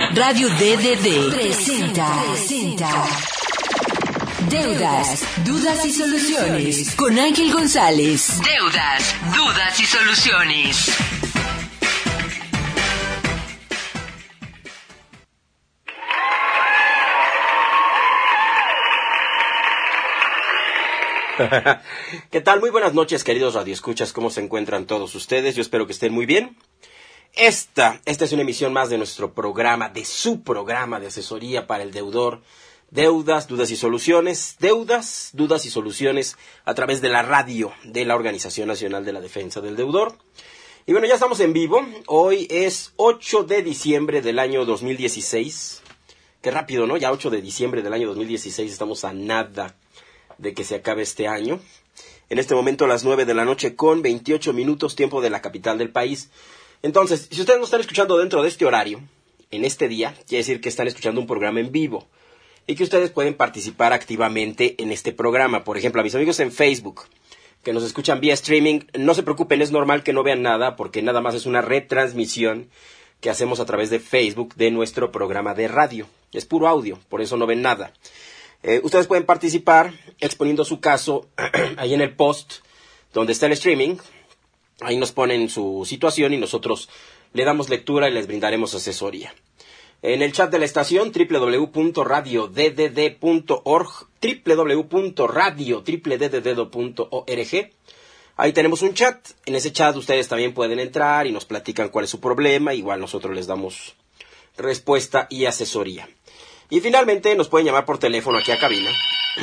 Radio DDD presenta Deudas, Dudas y Soluciones con Ángel González. Deudas, Dudas y Soluciones. ¿Qué tal? Muy buenas noches, queridos radioescuchas. ¿Cómo se encuentran todos ustedes? Yo espero que estén muy bien. Esta es una emisión más de nuestro programa, de su programa de asesoría para el deudor. Deudas, Dudas y Soluciones. Deudas, Dudas y Soluciones a través de la radio de la Organización Nacional de la Defensa del Deudor. Y bueno, ya estamos en vivo. Hoy es 8 de diciembre del año 2016. Qué rápido, ¿no? Ya 8 de diciembre del año 2016. Estamos a nada de que se acabe este año. En este momento a las 9 de la noche con 28 minutos, tiempo de la capital del país. Entonces, si ustedes nos están escuchando dentro de este horario, en este día, quiere decir que están escuchando un programa en vivo y que ustedes pueden participar activamente en este programa. Por ejemplo, a mis amigos en Facebook, que nos escuchan vía streaming, no se preocupen, es normal que no vean nada, porque nada más es una retransmisión que hacemos a través de Facebook de nuestro programa de radio. Es puro audio, por eso no ven nada. Ustedes pueden participar exponiendo su caso ahí en el post donde está el streaming. Ahí nos ponen su situación y nosotros le damos lectura y les brindaremos asesoría. En el chat de la estación www.radioddd.org, www.radio.org, ahí tenemos un chat. En ese chat ustedes también pueden entrar y nos platican cuál es su problema. Igual nosotros les damos respuesta y asesoría. Y finalmente nos pueden llamar por teléfono aquí a cabina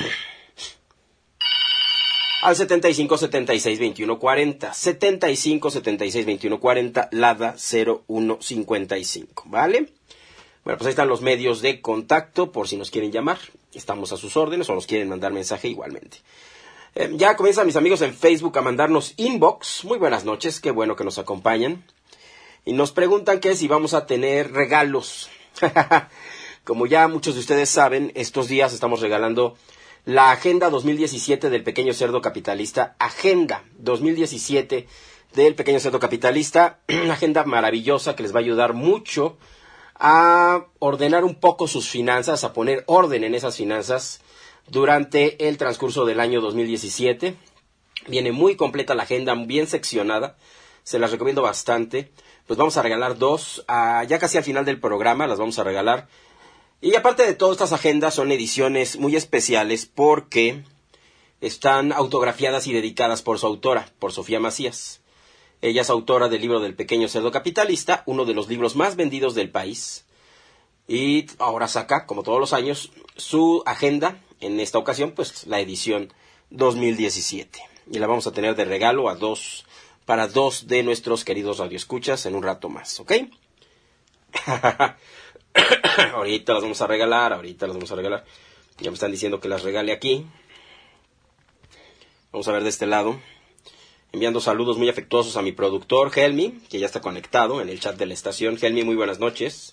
al 75 76 21 40, 75 76 21 40, LADA 0155, ¿vale? Bueno, pues ahí están los medios de contacto por si nos quieren llamar. Estamos a sus órdenes o nos quieren mandar mensaje igualmente. Ya comienzan mis amigos en Facebook a mandarnos inbox. Muy buenas noches, qué bueno que nos acompañan. Y nos preguntan que si vamos a tener regalos. Como ya muchos de ustedes saben, estos días estamos regalando la Agenda 2017 del Pequeño Cerdo Capitalista. Agenda 2017 del Pequeño Cerdo Capitalista. Una agenda maravillosa que les va a ayudar mucho a ordenar un poco sus finanzas, a poner orden en esas finanzas durante el transcurso del año 2017. Viene muy completa la agenda, bien seccionada. Se las recomiendo bastante. Pues vamos a regalar dos. Ya casi al final del programa las vamos a regalar. Y aparte de todas estas agendas, son ediciones muy especiales porque están autografiadas y dedicadas por su autora, por Sofía Macías. Ella es autora del libro del Pequeño Cerdo Capitalista, uno de los libros más vendidos del país. Y ahora saca, como todos los años, su agenda, en esta ocasión, pues la edición 2017. Y la vamos a tener de regalo para dos de nuestros queridos radioescuchas en un rato más, ¿ok? Ahorita las vamos a regalar. Ya me están diciendo que las regale aquí. Vamos a ver de este lado. Enviando saludos muy afectuosos a mi productor, Helmi, que ya está conectado en el chat de la estación. Helmi, muy buenas noches.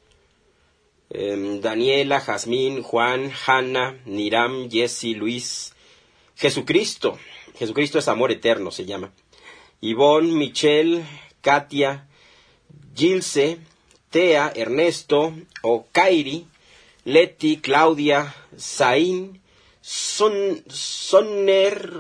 Daniela, Jazmín, Juan, Hanna, Niram, Jessy, Luis. Jesucristo es amor eterno, se llama. Ivonne, Michelle, Katia, Gilce, Tea, Ernesto, Okairi, Leti, Claudia, Zain, Sonner,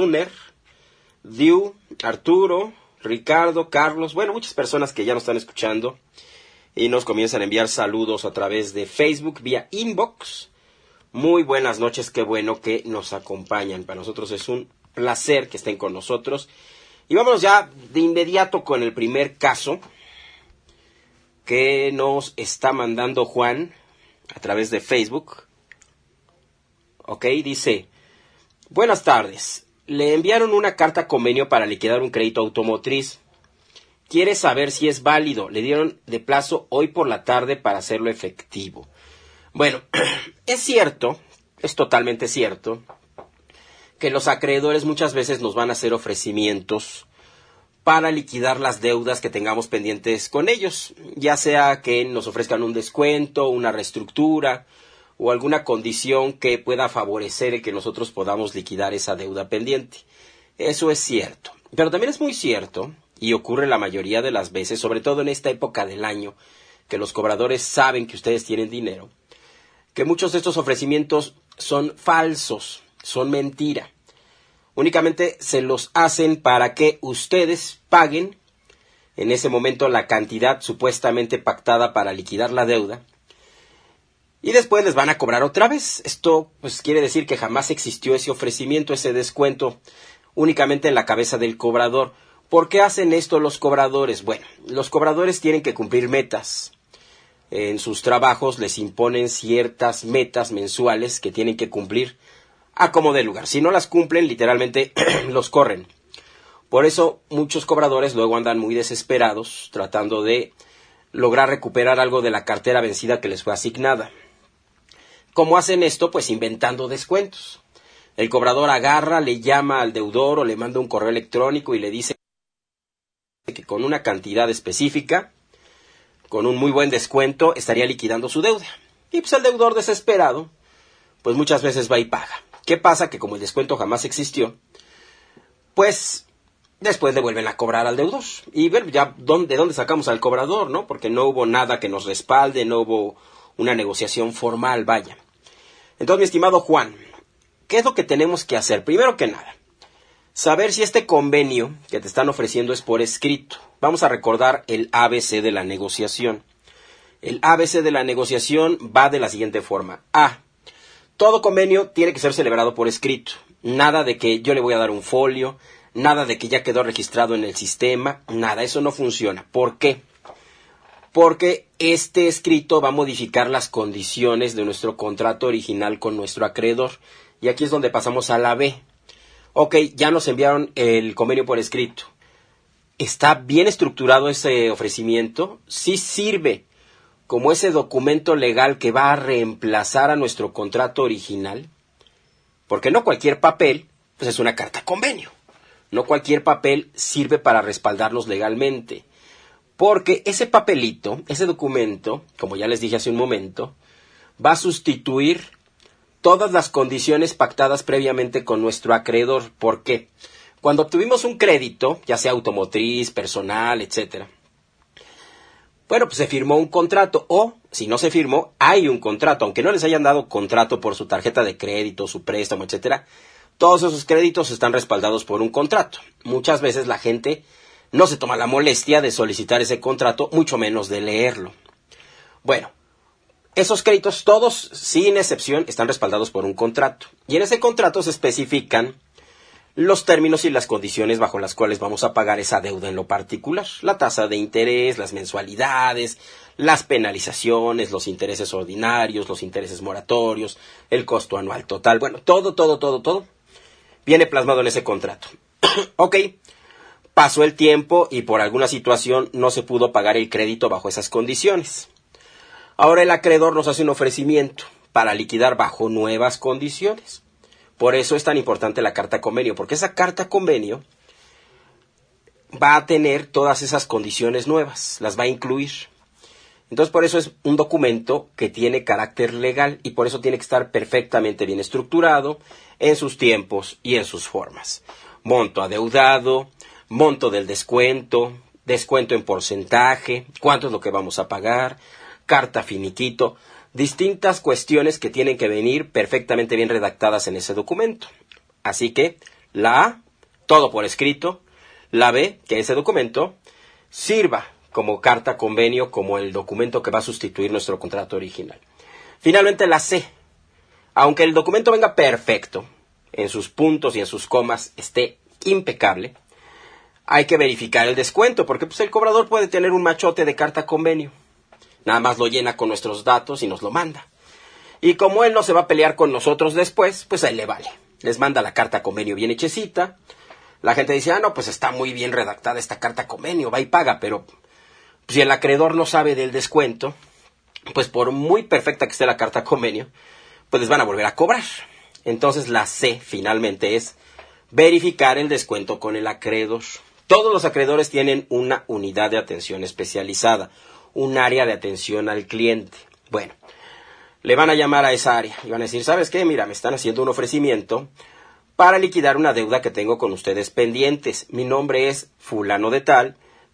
Diu, Arturo, Ricardo, Carlos, bueno, muchas personas que ya nos están escuchando y nos comienzan a enviar saludos a través de Facebook vía inbox. Muy buenas noches, qué bueno que nos acompañan. Para nosotros es un placer que estén con nosotros. Y vámonos ya de inmediato con el primer caso que nos está mandando Juan a través de Facebook. Ok, dice: buenas tardes. Le enviaron una carta convenio para liquidar un crédito automotriz. Quiere saber si es válido. Le dieron de plazo hoy por la tarde para hacerlo efectivo. Bueno, es cierto, es totalmente cierto, que los acreedores muchas veces nos van a hacer ofrecimientos para liquidar las deudas que tengamos pendientes con ellos, ya sea que nos ofrezcan un descuento, una reestructura o alguna condición que pueda favorecer el que nosotros podamos liquidar esa deuda pendiente. Eso es cierto. Pero también es muy cierto, y ocurre la mayoría de las veces, sobre todo en esta época del año, que los cobradores saben que ustedes tienen dinero, que muchos de estos ofrecimientos son falsos, son mentira. Únicamente se los hacen para que ustedes paguen en ese momento la cantidad supuestamente pactada para liquidar la deuda, y después les van a cobrar otra vez. Esto pues quiere decir que jamás existió ese ofrecimiento, ese descuento, únicamente en la cabeza del cobrador. ¿Por qué hacen esto los cobradores? Bueno, los cobradores tienen que cumplir metas. En sus trabajos les imponen ciertas metas mensuales que tienen que cumplir a como dé lugar. Si no las cumplen, literalmente los corren. Por eso muchos cobradores luego andan muy desesperados tratando de lograr recuperar algo de la cartera vencida que les fue asignada. ¿Cómo hacen esto? Pues inventando descuentos. El cobrador agarra, le llama al deudor o le manda un correo electrónico y le dice que con una cantidad específica, con un muy buen descuento, estaría liquidando su deuda. Y pues el deudor desesperado, pues muchas veces va y paga. ¿Qué pasa? Que como el descuento jamás existió, pues después le vuelven a cobrar al deudor. Y bueno, ya ¿de dónde sacamos al cobrador, no? Porque no hubo nada que nos respalde, no hubo una negociación formal, vaya. Entonces, mi estimado Juan, ¿qué es lo que tenemos que hacer? Primero que nada, saber si este convenio que te están ofreciendo es por escrito. Vamos a recordar el ABC de la negociación. El ABC de la negociación va de la siguiente forma. A. Todo convenio tiene que ser celebrado por escrito. Nada de que yo le voy a dar un folio, nada de que ya quedó registrado en el sistema, nada, eso no funciona. ¿Por qué? Porque este escrito va a modificar las condiciones de nuestro contrato original con nuestro acreedor. Y aquí es donde pasamos a la B. Ok, ya nos enviaron el convenio por escrito. ¿Está bien estructurado ese ofrecimiento? Sí sirve como ese documento legal que va a reemplazar a nuestro contrato original. Porque no cualquier papel, pues es una carta convenio. No cualquier papel sirve para respaldarnos legalmente. Porque ese papelito, ese documento, como ya les dije hace un momento, va a sustituir todas las condiciones pactadas previamente con nuestro acreedor. ¿Por qué? Cuando obtuvimos un crédito, ya sea automotriz, personal, etcétera, bueno, pues se firmó un contrato, o si no se firmó, hay un contrato, aunque no les hayan dado contrato por su tarjeta de crédito, su préstamo, etcétera, todos esos créditos están respaldados por un contrato. Muchas veces la gente no se toma la molestia de solicitar ese contrato, mucho menos de leerlo. Bueno, esos créditos, todos, sin excepción, están respaldados por un contrato. Y en ese contrato se especifican los términos y las condiciones bajo las cuales vamos a pagar esa deuda en lo particular. La tasa de interés, las mensualidades, las penalizaciones, los intereses ordinarios, los intereses moratorios, el costo anual total. Bueno, todo viene plasmado en ese contrato. Ok, pasó el tiempo y por alguna situación no se pudo pagar el crédito bajo esas condiciones. Ahora el acreedor nos hace un ofrecimiento para liquidar bajo nuevas condiciones. Por eso es tan importante la carta convenio, porque esa carta convenio va a tener todas esas condiciones nuevas, las va a incluir. Entonces por eso es un documento que tiene carácter legal y por eso tiene que estar perfectamente bien estructurado en sus tiempos y en sus formas. Monto adeudado, monto del descuento, descuento en porcentaje, cuánto es lo que vamos a pagar, carta finiquito, distintas cuestiones que tienen que venir perfectamente bien redactadas en ese documento. Así que la A, todo por escrito, la B, que ese documento sirva como carta convenio, como el documento que va a sustituir nuestro contrato original. Finalmente la C, aunque el documento venga perfecto, en sus puntos y en sus comas esté impecable, hay que verificar el descuento, porque pues, el cobrador puede tener un machote de carta convenio. Nada más lo llena con nuestros datos y nos lo manda. Y como él no se va a pelear con nosotros después, pues a él le vale. Les manda la carta convenio bien hechecita. La gente dice, no, pues está muy bien redactada esta carta convenio, va y paga. Pero si el acreedor no sabe del descuento, pues por muy perfecta que esté la carta convenio, pues les van a volver a cobrar. Entonces la C finalmente es verificar el descuento con el acreedor. Todos los acreedores tienen una unidad de atención especializada, un área de atención al cliente. Bueno, le van a llamar a esa área y van a decir, ¿sabes qué? Mira, me están haciendo un ofrecimiento para liquidar una deuda que tengo con ustedes pendientes. Mi nombre es fulano de tal,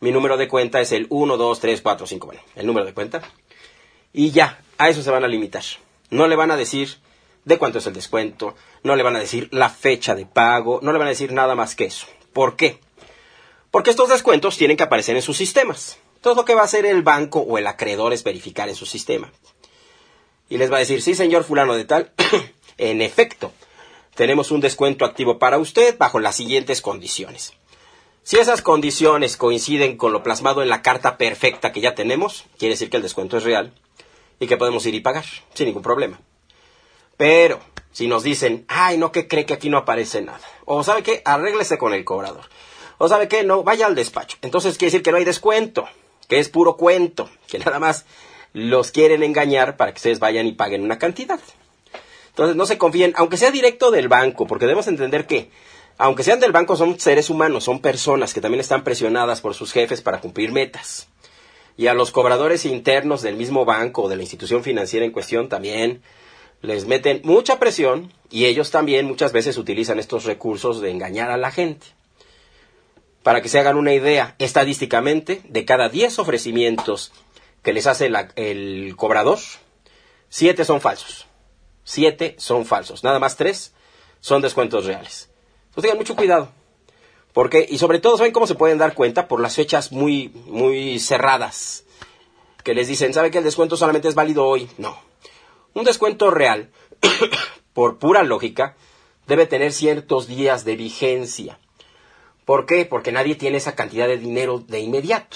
Mi número de cuenta es el 1, 2, 3, 4, 5, bueno, el número de cuenta. Y ya, a eso se van a limitar. No le van a decir de cuánto es el descuento, no le van a decir la fecha de pago, no le van a decir nada más que eso. ¿Por qué? Porque estos descuentos tienen que aparecer en sus sistemas. Entonces lo que va a hacer el banco o el acreedor es verificar en su sistema. Y les va a decir, sí señor fulano de tal, en efecto, tenemos un descuento activo para usted bajo las siguientes condiciones. Si esas condiciones coinciden con lo plasmado en la carta perfecta que ya tenemos, quiere decir que el descuento es real y que podemos ir y pagar sin ningún problema. Pero si nos dicen, ay, no, ¿qué cree que aquí no aparece nada? O ¿sabe qué? Arréglese con el cobrador. O ¿sabe qué? No, vaya al despacho. Entonces quiere decir que no hay descuento, que es puro cuento, que nada más los quieren engañar para que ustedes vayan y paguen una cantidad. Entonces no se confíen, aunque sea directo del banco, porque debemos entender que aunque sean del banco, son seres humanos, son personas que también están presionadas por sus jefes para cumplir metas. Y a los cobradores internos del mismo banco o de la institución financiera en cuestión también les meten mucha presión y ellos también muchas veces utilizan estos recursos de engañar a la gente. Para que se hagan una idea, estadísticamente, de cada 10 ofrecimientos que les hace el cobrador, 7 son falsos. 7 son falsos. Nada más 3 son descuentos reales. Entonces tengan mucho cuidado. Porque, y sobre todo, ¿saben cómo se pueden dar cuenta? Por las fechas muy cerradas. Que les dicen, ¿sabe que el descuento solamente es válido hoy? No. Un descuento real, por pura lógica, debe tener ciertos días de vigencia. ¿Por qué? Porque nadie tiene esa cantidad de dinero de inmediato.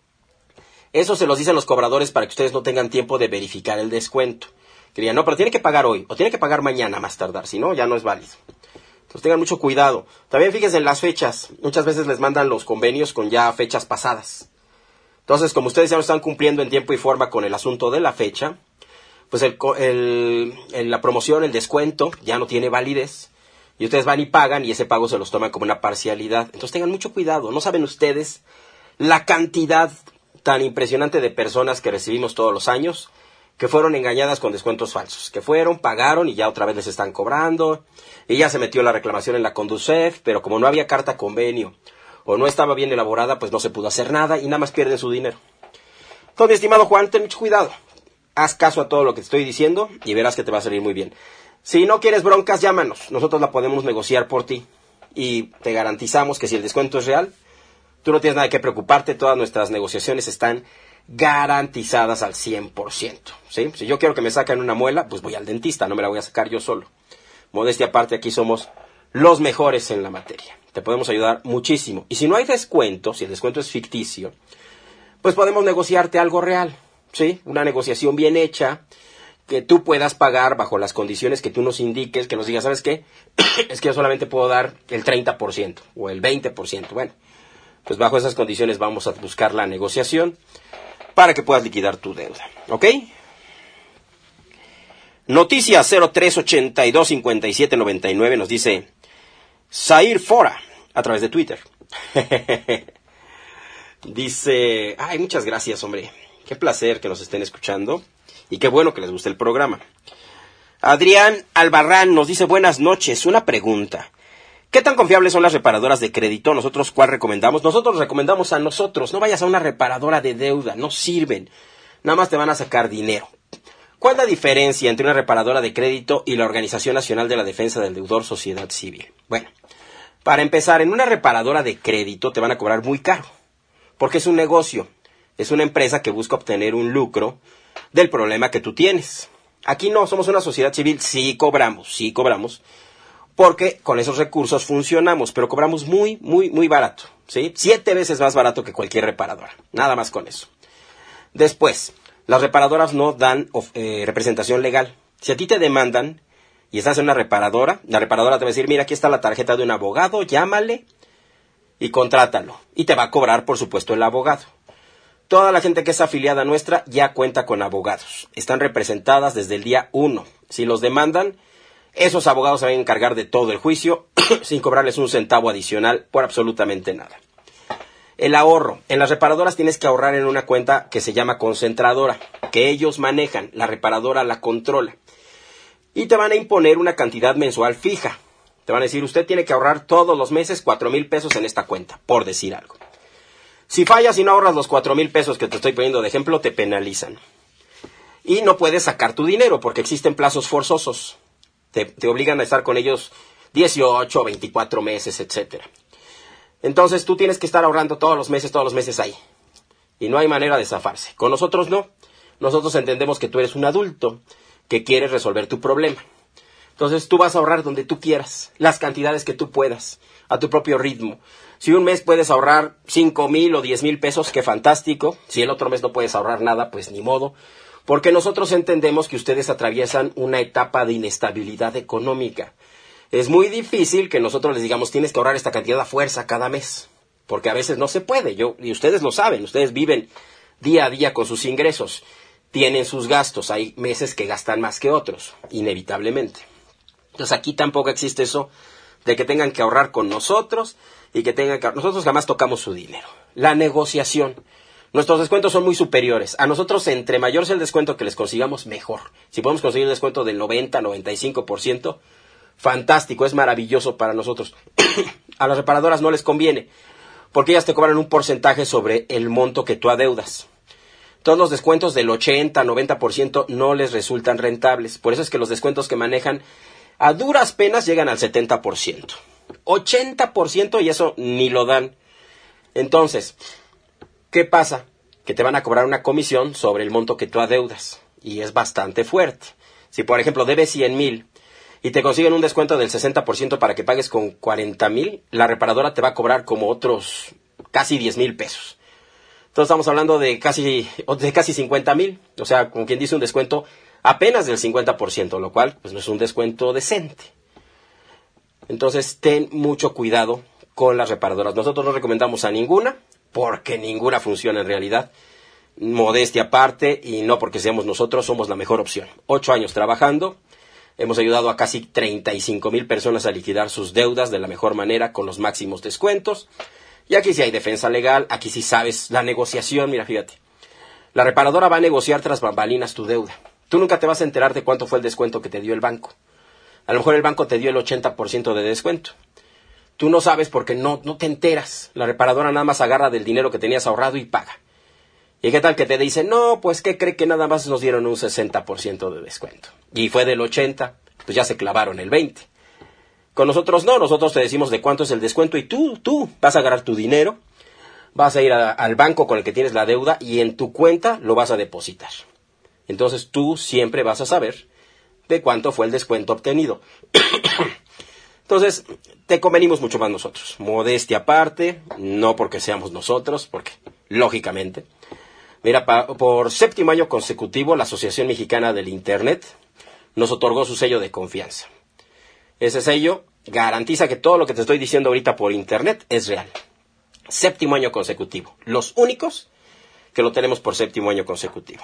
Eso se los dicen los cobradores para que ustedes no tengan tiempo de verificar el descuento. Que digan, no, pero tiene que pagar hoy, o tiene que pagar mañana más tardar, si no, ya no es válido. Entonces tengan mucho cuidado. También fíjense en las fechas. Muchas veces les mandan los convenios con ya fechas pasadas. Entonces, como ustedes ya no están cumpliendo en tiempo y forma con el asunto de la fecha, pues la promoción, el descuento, ya no tiene validez. Y ustedes van y pagan y ese pago se los toman como una parcialidad. Entonces tengan mucho cuidado. No saben ustedes la cantidad tan impresionante de personas que recibimos todos los años que fueron engañadas con descuentos falsos, que fueron, pagaron y ya otra vez les están cobrando, y ya se metió la reclamación en la Conducef, pero como no había carta convenio, o no estaba bien elaborada, pues no se pudo hacer nada, y nada más pierden su dinero. Entonces, mi estimado Juan, ten mucho cuidado, haz caso a todo lo que te estoy diciendo, y verás que te va a salir muy bien. Si no quieres broncas, llámanos, nosotros la podemos negociar por ti, y te garantizamos que si el descuento es real, tú no tienes nada que preocuparte, todas nuestras negociaciones están garantizadas al 100%, ¿sí? Si yo quiero que me saquen una muela, pues voy al dentista, no me la voy a sacar yo solo. Modestia aparte, aquí somos los mejores en la materia. Te podemos ayudar muchísimo. Y si no hay descuento, si el descuento es ficticio, pues podemos negociarte algo real, ¿sí? Una negociación bien hecha, que tú puedas pagar bajo las condiciones que tú nos indiques, que nos digas, ¿sabes qué? Es que yo solamente puedo dar el 30% o el 20%. Bueno, pues bajo esas condiciones vamos a buscar la negociación para que puedas liquidar tu deuda, ¿ok? Noticia 03825799 nos dice Zair Fora a través de Twitter. Dice, ay, muchas gracias, hombre. Qué placer que nos estén escuchando y qué bueno que les guste el programa. Adrián Albarrán nos dice, buenas noches, una pregunta. ¿Qué tan confiables son las reparadoras de crédito? ¿Nosotros cuál recomendamos? Nosotros recomendamos a nosotros. No vayas a una reparadora de deuda. No sirven. Nada más te van a sacar dinero. ¿Cuál es la diferencia entre una reparadora de crédito y la Organización Nacional de la Defensa del Deudor Sociedad Civil? Bueno, para empezar, en una reparadora de crédito te van a cobrar muy caro. Porque es un negocio. Es una empresa que busca obtener un lucro del problema que tú tienes. Aquí no, somos una sociedad civil. Sí cobramos. Porque con esos recursos funcionamos, pero cobramos muy barato, ¿sí? 7 veces más barato que cualquier reparadora, nada más con eso. Después, las reparadoras no dan representación legal. Si a ti te demandan y estás en una reparadora, la reparadora te va a decir, mira, aquí está la tarjeta de un abogado, llámale y contrátalo. Y te va a cobrar, por supuesto, el abogado. Toda la gente que es afiliada nuestra ya cuenta con abogados. Están representadas desde el día 1. Si los demandan, esos abogados se van a encargar de todo el juicio sin cobrarles un centavo adicional por absolutamente nada. El ahorro. En las reparadoras tienes que ahorrar en una cuenta que se llama concentradora, que ellos manejan, la reparadora la controla. Y te van a imponer una cantidad mensual fija. Te van a decir, usted tiene que ahorrar todos los meses 4,000 pesos en esta cuenta, por decir algo. Si fallas y no ahorras los 4,000 pesos que te estoy poniendo de ejemplo, te penalizan. Y no puedes sacar tu dinero porque existen plazos forzosos. Te obligan a estar con ellos 18, 24 meses, etcétera. Entonces tú tienes que estar ahorrando todos los meses ahí. Y no hay manera de zafarse. Con nosotros no. Nosotros entendemos que tú eres un adulto que quieres resolver tu problema. Entonces tú vas a ahorrar donde tú quieras, las cantidades que tú puedas, a tu propio ritmo. Si un mes puedes ahorrar 5,000 o 10,000 pesos, qué fantástico. Si el otro mes no puedes ahorrar nada, pues ni modo. Porque nosotros entendemos que ustedes atraviesan una etapa de inestabilidad económica. Es muy difícil que nosotros les digamos, tienes que ahorrar esta cantidad a fuerza cada mes. Porque a veces no se puede. Y ustedes lo saben, ustedes viven día a día con sus ingresos. Tienen sus gastos. Hay meses que gastan más que otros, inevitablemente. Entonces aquí tampoco existe eso de que tengan que ahorrar con nosotros y que tengan que... Nosotros jamás tocamos su dinero. La negociación. Nuestros descuentos son muy superiores. A nosotros, entre mayor sea el descuento que les consigamos, mejor. Si podemos conseguir un descuento del 90, 95%, fantástico, es maravilloso para nosotros. A las reparadoras no les conviene, porque ellas te cobran un porcentaje sobre el monto que tú adeudas. Todos los descuentos del 80, 90% no les resultan rentables. Por eso es que los descuentos que manejan a duras penas llegan al 70%. 80% y eso ni lo dan. Entonces, ¿qué pasa? Que te van a cobrar una comisión sobre el monto que tú adeudas. Y es bastante fuerte. Si, por ejemplo, debes 100,000 y te consiguen un descuento del 60% para que pagues con 40,000, la reparadora te va a cobrar como otros casi 10,000 pesos. Entonces estamos hablando de casi 50,000. O sea, como quien dice, un descuento apenas del 50%, lo cual pues no es un descuento decente. Entonces, ten mucho cuidado con las reparadoras. Nosotros no recomendamos a ninguna, porque ninguna funciona en realidad. Modestia aparte, y no porque seamos nosotros, somos la mejor opción. 8 años trabajando, hemos ayudado a casi 35,000 personas a liquidar sus deudas de la mejor manera, con los máximos descuentos. Y aquí sí hay defensa legal, aquí sí sabes la negociación. Mira, fíjate, la reparadora va a negociar tras bambalinas tu deuda. Tú nunca te vas a enterar de cuánto fue el descuento que te dio el banco. A lo mejor el banco te dio el 80% de descuento. Tú no sabes porque no te enteras. La reparadora nada más agarra del dinero que tenías ahorrado y paga. ¿Y qué tal que te dice? No, pues ¿qué cree que nada más nos dieron un 60% de descuento? Y fue del 80%, pues ya se clavaron el 20%. Con nosotros no, nosotros te decimos de cuánto es el descuento y tú vas a agarrar tu dinero, vas a ir al banco con el que tienes la deuda y en tu cuenta lo vas a depositar. Entonces tú siempre vas a saber de cuánto fue el descuento obtenido. Entonces, te convenimos mucho más nosotros. Modestia aparte, no porque seamos nosotros, porque, lógicamente. Mira, por 7º año consecutivo, la Asociación Mexicana del Internet nos otorgó su sello de confianza. Ese sello garantiza que todo lo que te estoy diciendo ahorita por Internet es real. 7º año consecutivo. Los únicos que lo tenemos por 7º año consecutivo.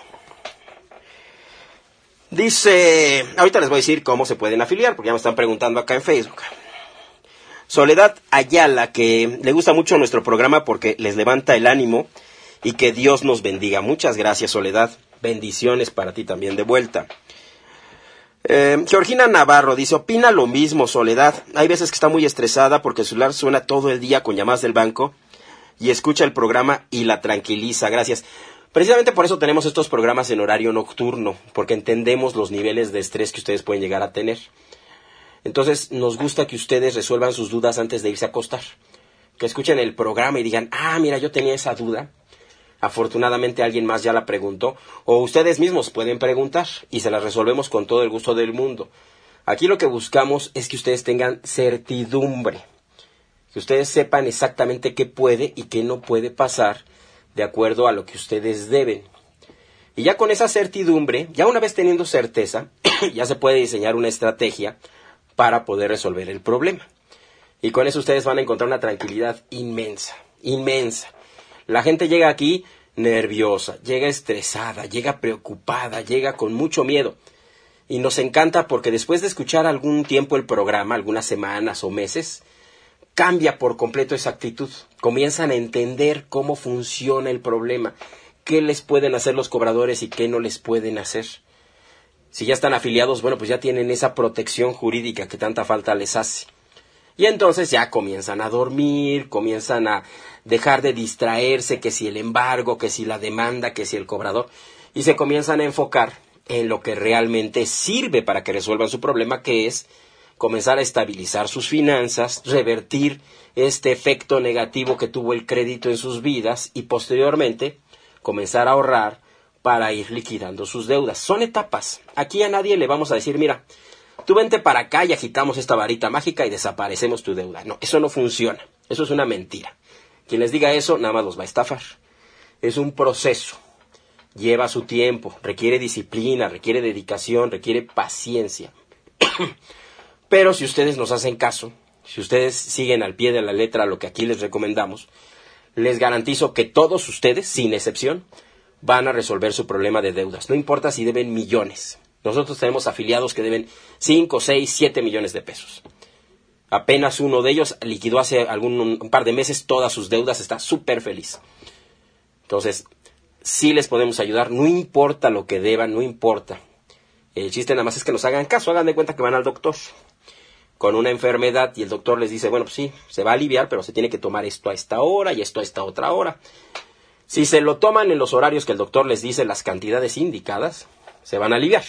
Dice, ahorita les voy a decir cómo se pueden afiliar, porque ya me están preguntando acá en Facebook. Soledad Ayala, que le gusta mucho nuestro programa porque les levanta el ánimo y que Dios nos bendiga. Muchas gracias, Soledad. Bendiciones para ti también de vuelta. Georgina Navarro dice, opina lo mismo, Soledad. Hay veces que está muy estresada porque el celular suena todo el día con llamadas del banco y escucha el programa y la tranquiliza. Gracias. Precisamente por eso tenemos estos programas en horario nocturno, porque entendemos los niveles de estrés que ustedes pueden llegar a tener. Entonces, nos gusta que ustedes resuelvan sus dudas antes de irse a acostar. Que escuchen el programa y digan, mira, yo tenía esa duda. Afortunadamente alguien más ya la preguntó. O ustedes mismos pueden preguntar y se las resolvemos con todo el gusto del mundo. Aquí lo que buscamos es que ustedes tengan certidumbre. Que ustedes sepan exactamente qué puede y qué no puede pasar de acuerdo a lo que ustedes deben. Y ya con esa certidumbre, ya una vez teniendo certeza, ya se puede diseñar una estrategia para poder resolver el problema. Y con eso ustedes van a encontrar una tranquilidad inmensa, inmensa. La gente llega aquí nerviosa, llega estresada, llega preocupada, llega con mucho miedo. Y nos encanta porque después de escuchar algún tiempo el programa, algunas semanas o meses, cambia por completo esa actitud. Comienzan a entender cómo funciona el problema, qué les pueden hacer los cobradores y qué no les pueden hacer. Si ya están afiliados, bueno, pues ya tienen esa protección jurídica que tanta falta les hace. Y entonces ya comienzan a dormir, comienzan a dejar de distraerse, que si el embargo, que si la demanda, que si el cobrador, y se comienzan a enfocar en lo que realmente sirve para que resuelvan su problema, que es comenzar a estabilizar sus finanzas, revertir este efecto negativo que tuvo el crédito en sus vidas y posteriormente comenzar a ahorrar para ir liquidando sus deudas. Son etapas. Aquí a nadie le vamos a decir, mira, tú vente para acá y agitamos esta varita mágica y desaparecemos tu deuda. No, eso no funciona. Eso es una mentira. Quien les diga eso, nada más los va a estafar. Es un proceso. Lleva su tiempo, requiere disciplina, requiere dedicación, requiere paciencia. Pero si ustedes nos hacen caso, si ustedes siguen al pie de la letra lo que aquí les recomendamos, les garantizo que todos ustedes, sin excepción, van a resolver su problema de deudas. No importa si deben millones. Nosotros tenemos afiliados que deben 5, 6, 7 millones de pesos. Apenas uno de ellos liquidó hace un par de meses todas sus deudas, está súper feliz. Entonces, sí les podemos ayudar, no importa lo que deban, no importa. El chiste nada más es que nos hagan caso, hagan de cuenta que van al doctor con una enfermedad y el doctor les dice, bueno, pues sí, se va a aliviar, pero se tiene que tomar esto a esta hora y esto a esta otra hora. Si se lo toman en los horarios que el doctor les dice, las cantidades indicadas, se van a aliviar.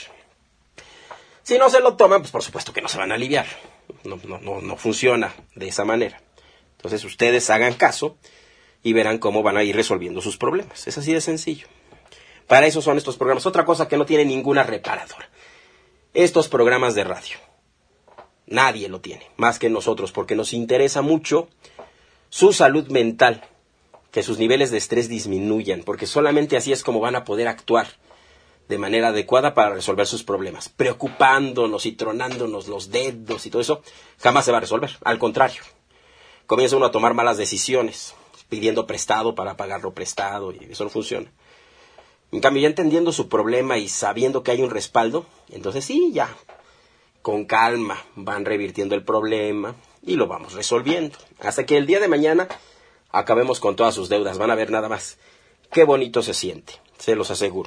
Si no se lo toman, pues por supuesto que no se van a aliviar. No funciona de esa manera. Entonces ustedes hagan caso y verán cómo van a ir resolviendo sus problemas. Es así de sencillo. Para eso son estos programas. Otra cosa que no tiene ninguna reparadora. Estos programas de radio. Nadie lo tiene, más que nosotros, porque nos interesa mucho su salud mental, que sus niveles de estrés disminuyan, porque solamente así es como van a poder actuar de manera adecuada para resolver sus problemas. Preocupándonos y tronándonos los dedos y todo eso, jamás se va a resolver. Al contrario, comienza uno a tomar malas decisiones, pidiendo prestado para pagar lo prestado, y eso no funciona. En cambio, ya entendiendo su problema y sabiendo que hay un respaldo, entonces sí, ya, con calma, van revirtiendo el problema y lo vamos resolviendo. Hasta que el día de mañana acabemos con todas sus deudas. Van a ver nada más qué bonito se siente, se los aseguro.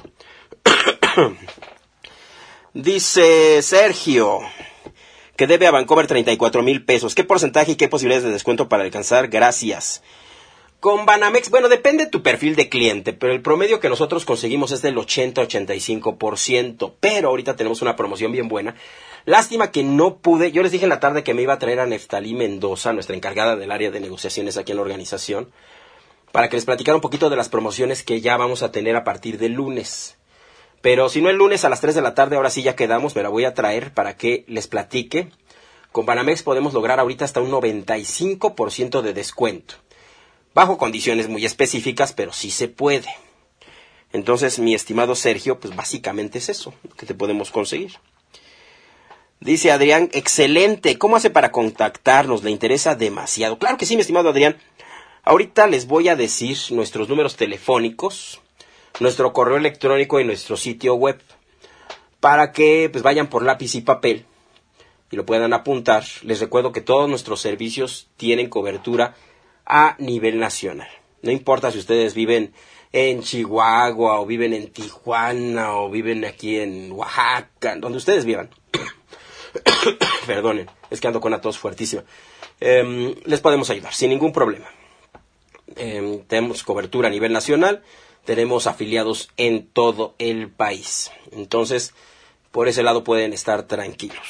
Dice Sergio que debe a Bancomer 34,000 pesos. ¿Qué porcentaje y qué posibilidades de descuento para alcanzar? Gracias. Con Banamex, bueno, depende de tu perfil de cliente, pero el promedio que nosotros conseguimos es del 80-85%, pero ahorita tenemos una promoción bien buena. Lástima que no pude, yo les dije en la tarde que me iba a traer a Neftalí Mendoza, nuestra encargada del área de negociaciones aquí en la organización, para que les platicara un poquito de las promociones que ya vamos a tener a partir del lunes. Pero si no el lunes a las 3 de la tarde, ahora sí ya quedamos, me la voy a traer para que les platique. Con Banamex podemos lograr ahorita hasta un 95% de descuento. Bajo condiciones muy específicas, pero sí se puede. Entonces, mi estimado Sergio, pues básicamente es eso que te podemos conseguir. Dice Adrián, excelente, ¿cómo hace para contactarnos? ¿Le interesa demasiado? Claro que sí, mi estimado Adrián. Ahorita les voy a decir nuestros números telefónicos, nuestro correo electrónico y nuestro sitio web, para que pues vayan por lápiz y papel y lo puedan apuntar. Les recuerdo que todos nuestros servicios tienen cobertura a nivel nacional. No importa si ustedes viven en Chihuahua o viven en Tijuana o viven aquí en Oaxaca, donde ustedes vivan. Perdonen, es que ando con una tos fuertísima. Les podemos ayudar sin ningún problema. Tenemos cobertura a nivel nacional, tenemos afiliados en todo el país. Entonces, por ese lado pueden estar tranquilos.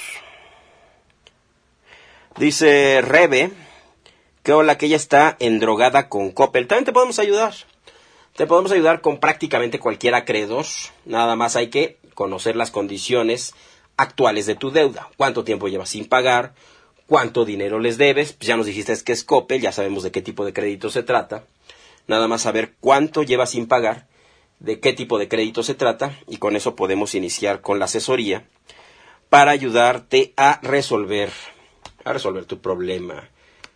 Dice Rebe que hola, que ella está endrogada con Coppel. También te podemos ayudar. Te podemos ayudar con prácticamente cualquier acreedor. Nada más hay que conocer las condiciones actuales de tu deuda. ¿Cuánto tiempo llevas sin pagar? ¿Cuánto dinero les debes? Pues ya nos dijiste que es Coppel, ya sabemos de qué tipo de crédito se trata. Nada más saber cuánto llevas sin pagar, de qué tipo de crédito se trata, y con eso podemos iniciar con la asesoría para ayudarte a resolver tu problema.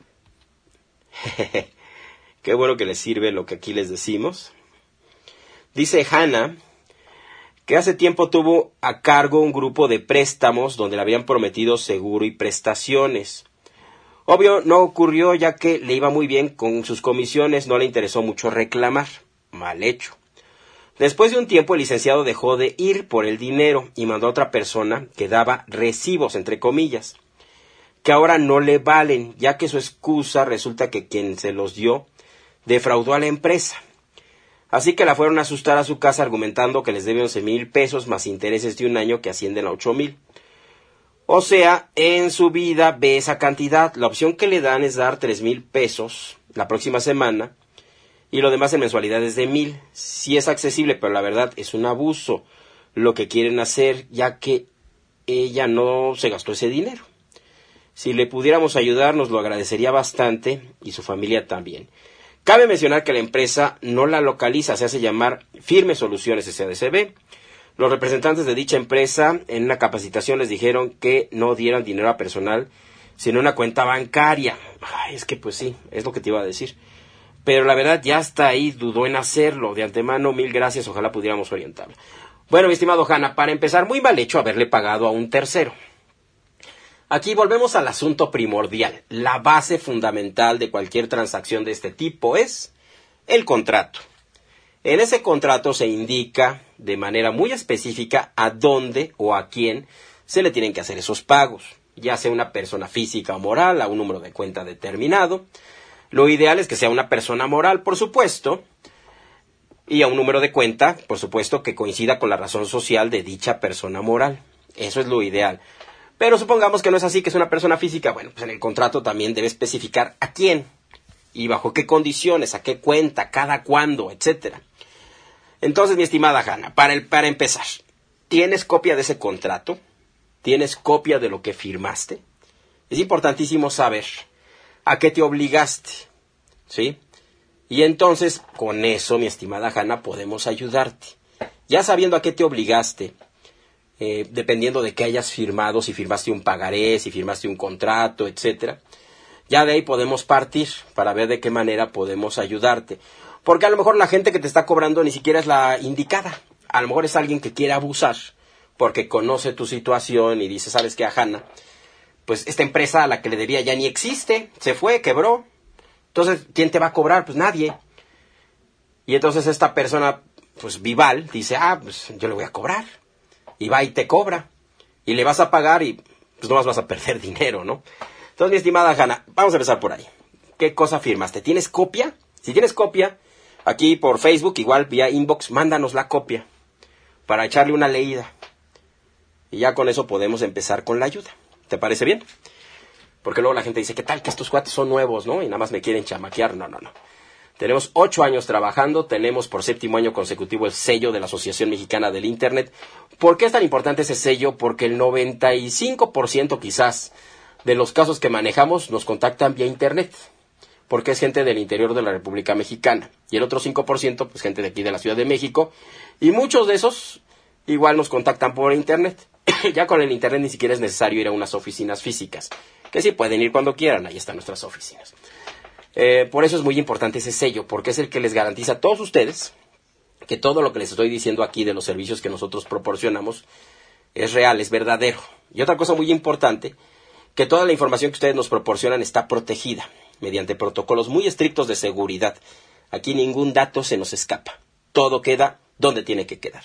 Qué bueno que les sirve lo que aquí les decimos. Dice Hanna que hace tiempo tuvo a cargo un grupo de préstamos donde le habían prometido seguro y prestaciones. Obvio, no ocurrió ya que le iba muy bien con sus comisiones, no le interesó mucho reclamar. Mal hecho. Después de un tiempo el licenciado dejó de ir por el dinero y mandó a otra persona que daba recibos, entre comillas. que ahora no le valen, ya que su excusa resulta que quien se los dio defraudó a la empresa. Así que la fueron a asustar a su casa argumentando que les debe 11,000 pesos más intereses de un año que ascienden a 8,000. O sea, en su vida ve esa cantidad. La opción que le dan es dar 3,000 pesos la próxima semana y lo demás en mensualidades de 1,000. Sí es accesible, pero la verdad es un abuso lo que quieren hacer, ya que ella no se gastó ese dinero. Si le pudiéramos ayudar, nos lo agradecería bastante y su familia también. Cabe mencionar que la empresa no la localiza, se hace llamar Firme Soluciones SADCB. Los representantes de dicha empresa en una capacitación les dijeron que no dieran dinero a personal, sino una cuenta bancaria. Ay, es que pues sí, es lo que te iba a decir. Pero la verdad ya está ahí, dudó en hacerlo. De antemano, 1,000 gracias, ojalá pudiéramos orientarla. Bueno, mi estimado Hanna, para empezar, muy mal hecho haberle pagado a un tercero. Aquí volvemos al asunto primordial. La base fundamental de cualquier transacción de este tipo es el contrato. En ese contrato se indica de manera muy específica a dónde o a quién se le tienen que hacer esos pagos, ya sea una persona física o moral, a un número de cuenta determinado. Lo ideal es que sea una persona moral, por supuesto, y a un número de cuenta, por supuesto, que coincida con la razón social de dicha persona moral. Eso es lo ideal. Pero supongamos que no es así, que es una persona física. Bueno, pues en el contrato también debe especificar a quién y bajo qué condiciones, a qué cuenta, cada cuándo, etcétera. Entonces, mi estimada Hanna, para empezar, ¿tienes copia de ese contrato? ¿Tienes copia de lo que firmaste? Es importantísimo saber a qué te obligaste, ¿sí? Y entonces, con eso, mi estimada Hanna, podemos ayudarte. Ya sabiendo a qué te obligaste, dependiendo de qué hayas firmado, si firmaste un pagaré, si firmaste un contrato, etcétera, ya de ahí podemos partir para ver de qué manera podemos ayudarte. Porque a lo mejor la gente que te está cobrando ni siquiera es la indicada. A lo mejor es alguien que quiere abusar porque conoce tu situación y dice, ¿sabes qué, Hanna? Pues esta empresa a la que le debía ya ni existe, se fue, quebró. Entonces, ¿quién te va a cobrar? Pues nadie. Y entonces esta persona, pues Vival, dice, pues yo le voy a cobrar. Y va y te cobra. Y le vas a pagar y pues nomás vas a perder dinero, ¿no? Entonces, mi estimada Hanna, vamos a empezar por ahí. ¿Qué cosa firmaste? ¿Tienes copia? Si tienes copia, aquí por Facebook, igual vía inbox, mándanos la copia para echarle una leída. Y ya con eso podemos empezar con la ayuda. ¿Te parece bien? Porque luego la gente dice, ¿qué tal que estos cuates son nuevos, no? Y nada más me quieren chamaquear. No. Tenemos 8 años trabajando, tenemos por 7º año consecutivo el sello de la Asociación Mexicana del Internet. ¿Por qué es tan importante ese sello? Porque el 95% quizás de los casos que manejamos nos contactan vía Internet, porque es gente del interior de la República Mexicana. Y el otro 5%, pues gente de aquí de la Ciudad de México. Y muchos de esos igual nos contactan por Internet. Ya con el Internet ni siquiera es necesario ir a unas oficinas físicas, que sí pueden ir cuando quieran, ahí están nuestras oficinas. Por eso es muy importante ese sello, porque es el que les garantiza a todos ustedes que todo lo que les estoy diciendo aquí de los servicios que nosotros proporcionamos es real, es verdadero. Y otra cosa muy importante, que toda la información que ustedes nos proporcionan está protegida mediante protocolos muy estrictos de seguridad. Aquí ningún dato se nos escapa. Todo queda donde tiene que quedar.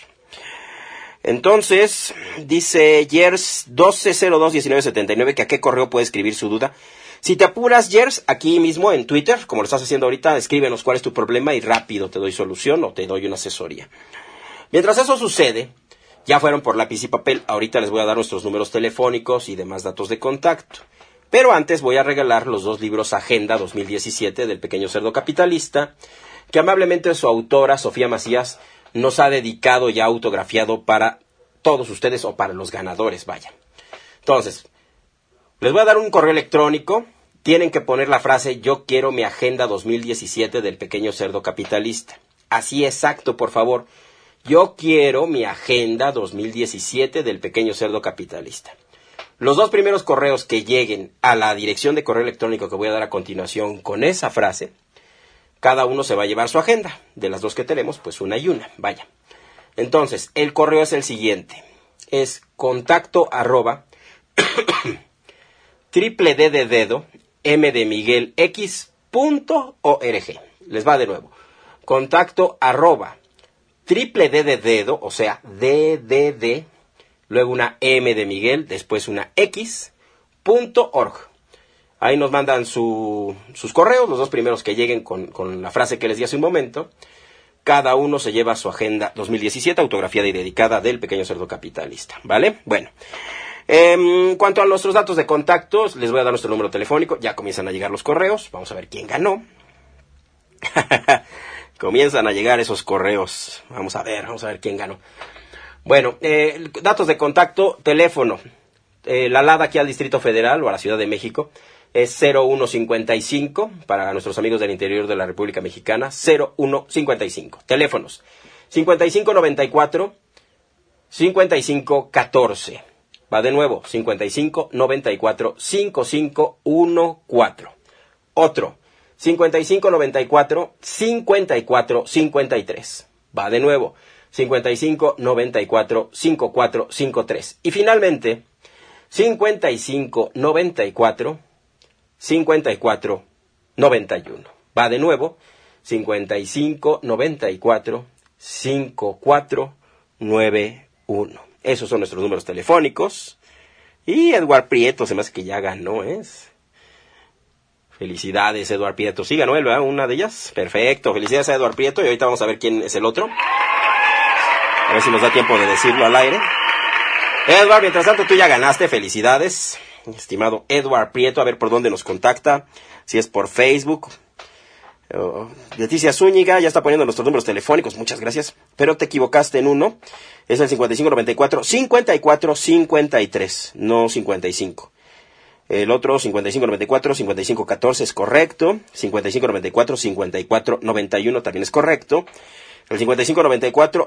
Entonces, dice Yers 12021979 que a qué correo puede escribir su duda. Si te apuras, Yers, aquí mismo en Twitter, como lo estás haciendo ahorita, escríbenos cuál es tu problema y rápido te doy solución o te doy una asesoría. Mientras eso sucede, ya fueron por lápiz y papel, ahorita les voy a dar nuestros números telefónicos y demás datos de contacto. Pero antes voy a regalar los 2 libros Agenda 2017 del Pequeño Cerdo Capitalista, que amablemente su autora, Sofía Macías, nos ha dedicado y ha autografiado para todos ustedes o para los ganadores, vaya. Entonces, les voy a dar un correo electrónico. Tienen que poner la frase, yo quiero mi Agenda 2017 del Pequeño Cerdo Capitalista. Así exacto, por favor. Yo quiero mi Agenda 2017 del Pequeño Cerdo Capitalista. Los 2 primeros correos que lleguen a la dirección de correo electrónico que voy a dar a continuación con esa frase, cada uno se va a llevar su agenda. De las 2 que tenemos, pues una y una, vaya. Entonces, el correo es el siguiente. Es contacto @ triple D de dedo, M de Miguel, X.org. Les va de nuevo. Contacto @ triple D de dedo, o sea, DDD, luego una M de Miguel, después una X.org. Ahí nos mandan sus correos, los dos primeros que lleguen con la frase que les di hace un momento. Cada uno se lleva su agenda 2017, autografiada y dedicada del Pequeño Cerdo Capitalista, ¿vale? Bueno, en cuanto a nuestros datos de contacto, les voy a dar nuestro número telefónico. Ya comienzan a llegar los correos. Vamos a ver quién ganó. Comienzan a llegar esos correos. Vamos a ver quién ganó. Bueno, datos de contacto, teléfono. La LADA aquí al Distrito Federal o a la Ciudad de México es 0155 para nuestros amigos del interior de la República Mexicana, 0155. Teléfonos 5594 5514. Va de nuevo, 5594 5514. Otro, 5594 5453. Va de nuevo, 5594 5453. Y finalmente, 5594 5491. Va de nuevo, 5594 5491. Esos son nuestros números telefónicos. Y Eduard Prieto, se me hace que ya ganó, ¿eh? Felicidades, Eduard Prieto. Sí, ganó él, ¿verdad? Una de ellas. Perfecto, felicidades a Eduard Prieto. Y ahorita vamos a ver quién es el otro. A ver si nos da tiempo de decirlo al aire. Eduard, mientras tanto tú ya ganaste, felicidades. Estimado Eduard Prieto, a ver por dónde nos contacta. Si es por Facebook. Leticia Zúñiga ya está poniendo nuestros números telefónicos, muchas gracias, pero te equivocaste en uno, es el 5594 5453, no 55. El otro 5594 5514 es correcto, 5594 5491 también es correcto. El 5594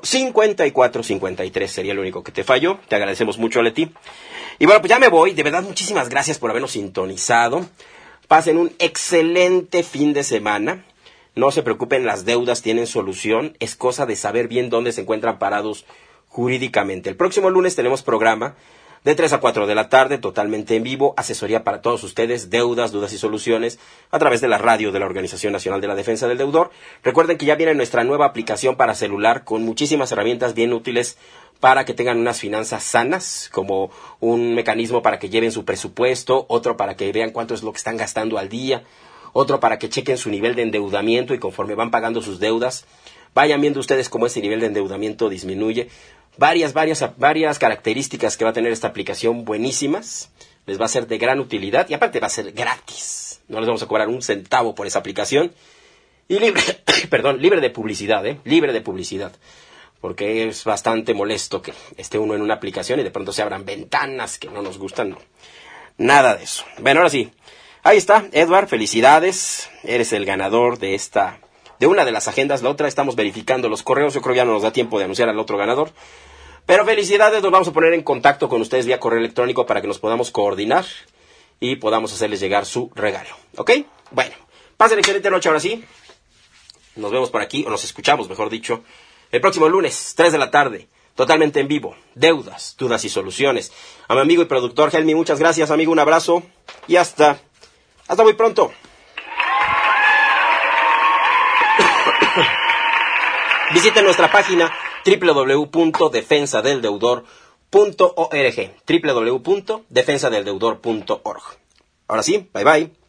5453 sería el único que te falló. Te agradecemos mucho, Leti. Y bueno, pues ya me voy, de verdad muchísimas gracias por habernos sintonizado. Pasen un excelente fin de semana. No se preocupen, las deudas tienen solución. Es cosa de saber bien dónde se encuentran parados jurídicamente. El próximo lunes tenemos programa de 3 a 4 de la tarde, totalmente en vivo. Asesoría para todos ustedes, deudas, dudas y soluciones, a través de la radio de la Organización Nacional de la Defensa del Deudor. Recuerden que ya viene nuestra nueva aplicación para celular con muchísimas herramientas bien útiles para que tengan unas finanzas sanas, como un mecanismo para que lleven su presupuesto, otro para que vean cuánto es lo que están gastando al día, otro para que chequen su nivel de endeudamiento y conforme van pagando sus deudas, vayan viendo ustedes cómo ese nivel de endeudamiento disminuye. Varias características que va a tener esta aplicación buenísimas, les va a ser de gran utilidad y aparte va a ser gratis. No les vamos a cobrar un centavo por esa aplicación y libre de publicidad, libre de publicidad. Porque es bastante molesto que esté uno en una aplicación y de pronto se abran ventanas que no nos gustan, no. Nada de eso. Bueno, ahora sí. Ahí está, Edward, felicidades. Eres el ganador de una de las agendas. La otra estamos verificando los correos. Yo creo que ya no nos da tiempo de anunciar al otro ganador. Pero felicidades, nos vamos a poner en contacto con ustedes vía correo electrónico para que nos podamos coordinar y podamos hacerles llegar su regalo. ¿Ok? Bueno, pasen excelente noche ahora sí. Nos vemos por aquí, o nos escuchamos, mejor dicho, el próximo lunes, 3 de la tarde, totalmente en vivo. Deudas, dudas y soluciones. A mi amigo y productor Helmi, muchas gracias, amigo, un abrazo y hasta muy pronto. Visiten nuestra página www.defensadeldeudor.org www.defensadeldeudor.org. Ahora sí, bye bye.